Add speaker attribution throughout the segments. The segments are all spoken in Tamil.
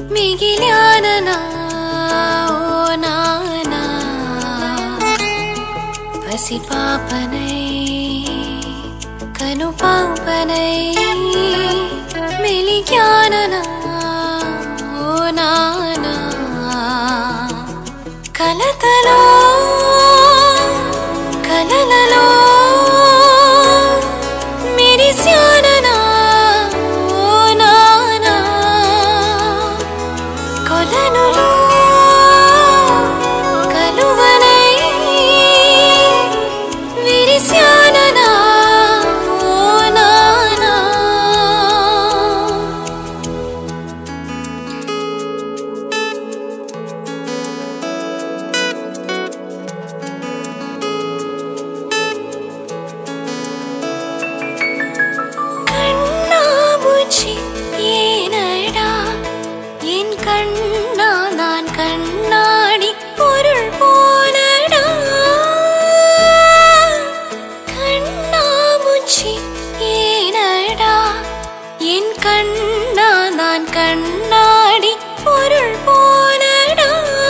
Speaker 1: మిగిలాననా ఓ నానా పసిపాపనై కనుపాపనై మెలిగాననా ఓ నానా కలతలో కలలలో మెరిశాననా ఓ నానా కొలనులో కలువనై విరిశాననా ఓ నానా கண்ணாமூச்சி ஏனடா என் கண்ணா நான் கண்ணாடி பொருள் போலடா கண்ணாமூச்சி ஏனடா என் கண்ணா நான் கண்ணாடி பொருள் போலடா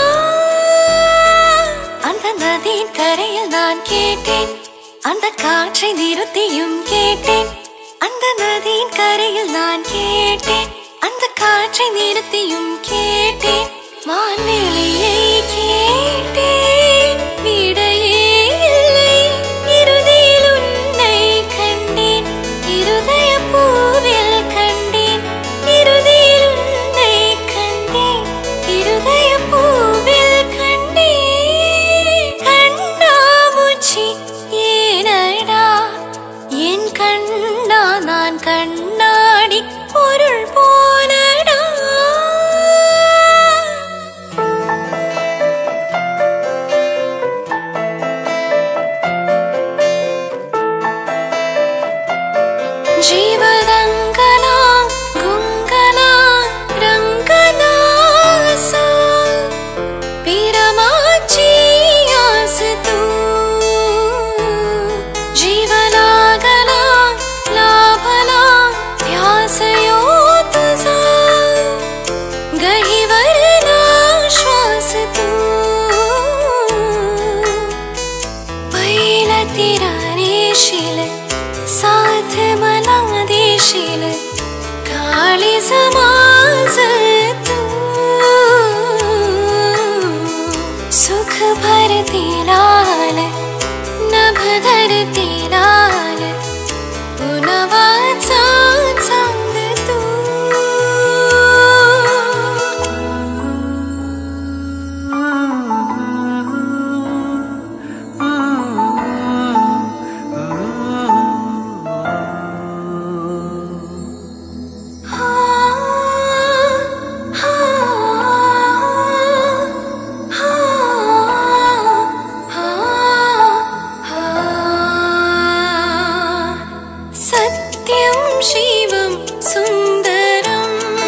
Speaker 1: அந்த நதியின் கரையில் நான் கேட்டேன் அந்த காற்றை நிறுத்தியும் கேட்டேன் அந்த நதியின் கரையில் நான் கேட்டேன் அந்த காற்றை நிறுத்தியும் கேட்டேன் வான்வெளியை கேட்டேன் விடையே இல்லை இறுதியில் உன்னை கண்டேன் இருதய பூவில் கண்டேன் இறுதியில் உன்னை கண்டேன் இருதய பூவில் கண்டேன் கண்ணாமூச்சி ஏனடா என் கண்ணா நான் கண்ணாடி பொருள் போலடா జీవదంగలా గుంగలా రంగనాసా पिरमाची आस तू जीवनागला लाभला ध्यास यो तुझा गहिवरला श्वास तू पहिला तेरा रेशील साथ मला देशील काळी समाज तू सुख भरती लाल नभ धरती लाल पुनवाचा चांद तू सत्यं शिवं सुन्दरं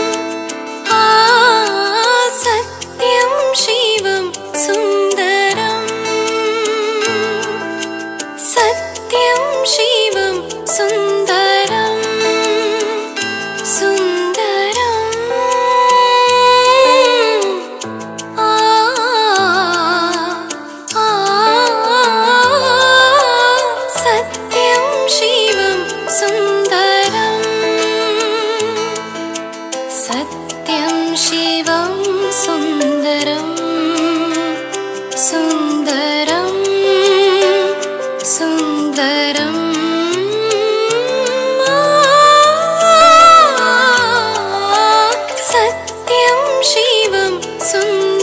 Speaker 1: सत्यं शिवं सुन्दरं सत्यं शिवं सुन्दरं सुन्दरं सत्यं शिवं सुन्दरं सत्यं शिवं सुन्दरं सुन्दरं सुन्दरं सत्यं शिवं सुन्दरं